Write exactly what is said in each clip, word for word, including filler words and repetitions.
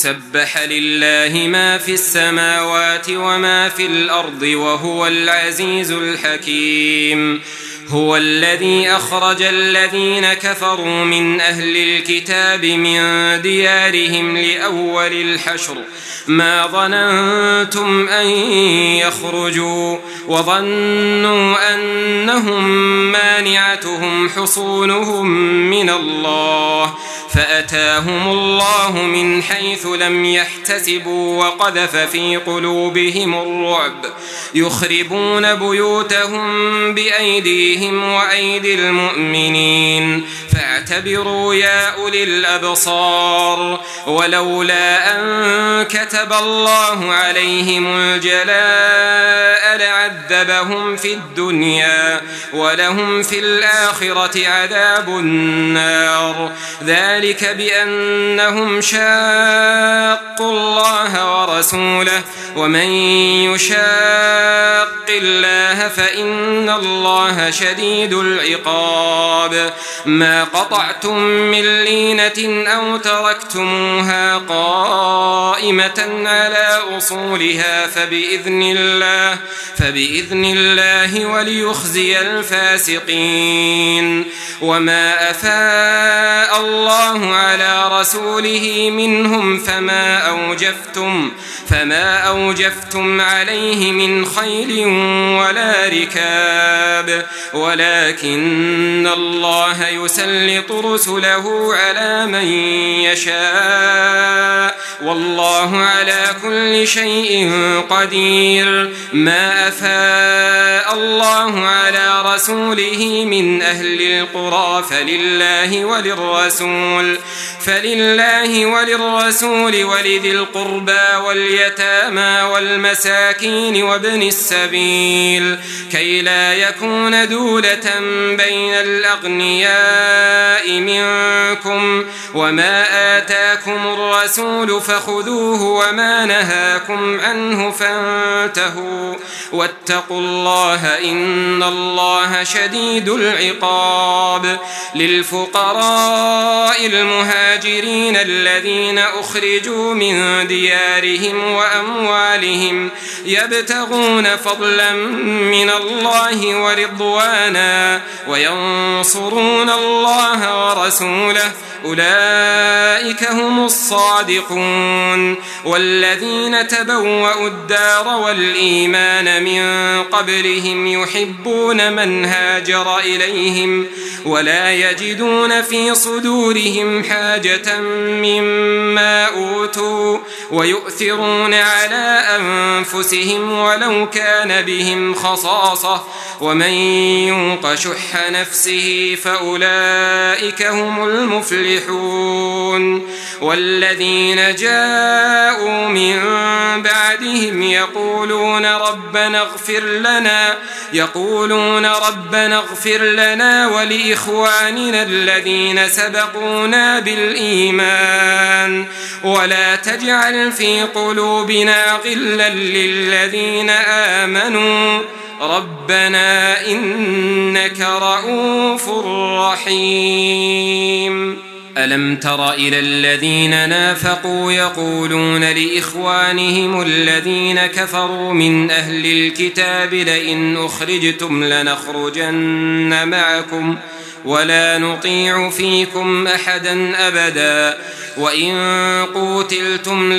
سبح لله ما في السماوات وما في الأرض وهو العزيز الحكيم. هو الذي أخرج الذين كفروا من أهل الكتاب من ديارهم لأول الحشر ما ظننتم أن يخرجوا وظنوا أنهم مانعتهم حصونهم من الله فأتاهم الله من حيث لم يحتسبوا وقذف في قلوبهم الرعب يخربون بيوتهم بأيديهم وأيدي المؤمنين فاعتبروا يا أولي الأبصار. ولولا أن كتب الله عليهم الجلاء لعذبهم في الدنيا ولهم في الآخرة عذاب النار ذلك بأنهم شاقوا الله ورسوله ومن يشاق الله فإن الله شديد العقاب. ما قطعتم من لينة أو تركتموها قائمة على أصولها فبإذن الله فبإذن الله وليخزي الفاسقين. وما أفاء الله على رسوله منهم فما أوجفتم فما أوجفتم عليه من خيل ولا ركاب ولكن الله يسلط رسله على من يشاء والله على كل شيء قدير. ما أفاء الله على رسوله من أهل القرى فلله وللرسول فلله وللرسول ولذي القربى واليتامى والمساكين وابن السبيل كي لا يكون دولة بين الأغنياء منكم. وما آتاكم الرسول فخذوه وما نهاكم عنه فانتهوا واتقوا الله إن الله شديد العقاب. للفقراء المهاجرين الذين أخرجوا من ديارهم وأموالهم يبتغون فضلا من الله ورضوانا وينصرون الله ورسوله أولئك هم الصادقون. والذين تبوأوا الدار والإيمان من قبلهم يحبون من هاجر إليهم ولا يجدون في صدورهم حاجة مما أوتوا ويؤثرون على أنفسهم ولو كان بهم خصاصة ومن يوق شح نفسه فأولئك هم المفلحون. والذين جاءوا من بعدهم يقولون ربنا اغفر لنا يقولون ربنا اغفر لنا ولإخواننا الذين سبقونا بالإيمان ولا تجعل في قلوبنا غلا للذين آمنوا ربنا إنك رؤوف رحيم. ألم تر إلى الذين نافقوا يقولون لإخوانهم الذين كفروا من أهل الكتاب لئن أخرجتم لنخرجن معكم ولا نطيع فيكم أحدا أبدا وإن قوتلتم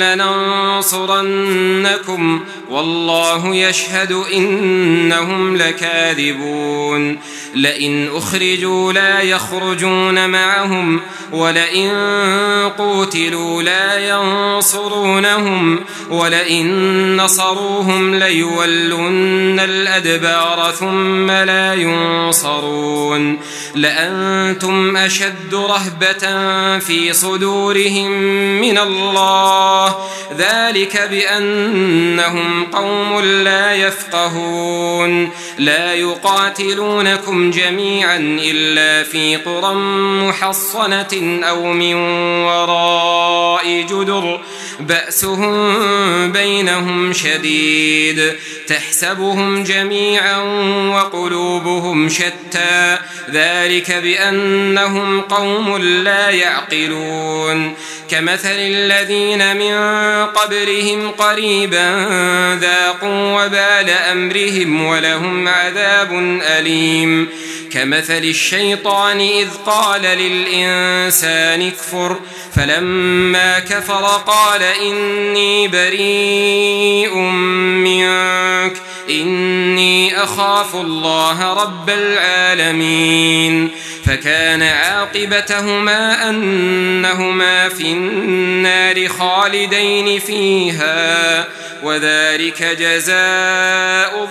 لننصرنكم والله يشهد إنهم لكاذبون. لئن أخرجوا لا يخرجون معهم ولئن قوتلوا لا ينصرونهم ولئن نصروهم ليولن الأدبار ثم لا ينصرون. لأنتم أشد رهبة في صدورهم من الله ذلك بأنهم قوم لا يفقهون. لا يقاتلونكم جميعا إلا في قرى محصنة أو من وراء جدر بأسهم بينهم شديد تحسبهم جميعا وقلوبهم شتى ذلك بأنهم قوم لا يعقلون كمثل الذين من قبلهم قريبا ذاقوا وبال أمرهم ولهم عذاب أليم كمثل الشيطان إذ قال للإنسان اكفر فلما كفر قال إني بريء منك إني أخاف الله رب العالمين فكان عاقبتهما أنهما في النار خالدين فيها وذلك جزاء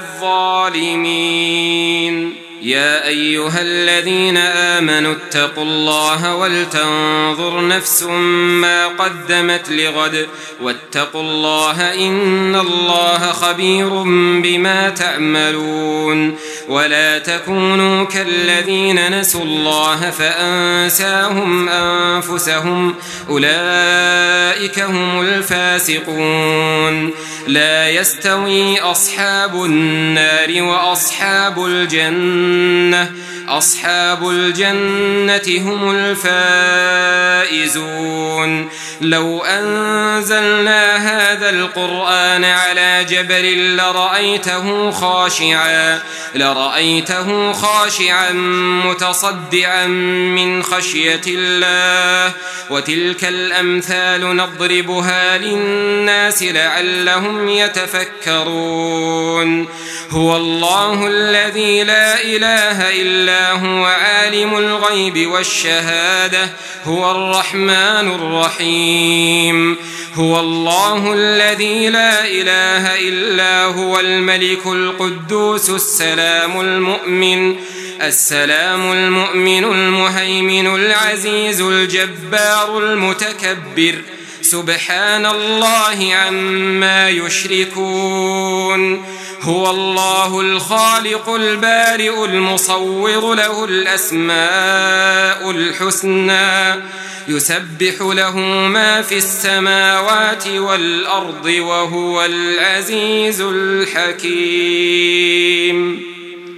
الظالمين يا أيها الذين آمنوا اتقوا الله ولتنظر نفس ما قدمت لغد واتقوا الله إن الله خبير بما تعملون ولا تكونوا كالذين نسوا الله فأنساهم أنفسهم أولئك هم الفاسقون لا يستوي أصحاب النار وأصحاب الجنة أصحاب الجنة هم الفائزون لو أنزلنا هذا القرآن على جبل لرأيته خاشعا لرأيته خاشعا متصدعا من خشية الله وتلك الأمثال نضربها للناس لعلهم يتفكرون هو الله الذي لا إله إلا هو عالم الغيب والشهادة هو الرحمن الرحيم هو الله الذي لا إله إلا هو الملك القدوس السلام المؤمن السلام المؤمن المهيمن العزيز الجبار المتكبر سبحان الله عما يشركون هو الله الخالق البارئ المصور له الأسماء الحسنى يسبح له ما في السماوات والأرض وهو العزيز الحكيم.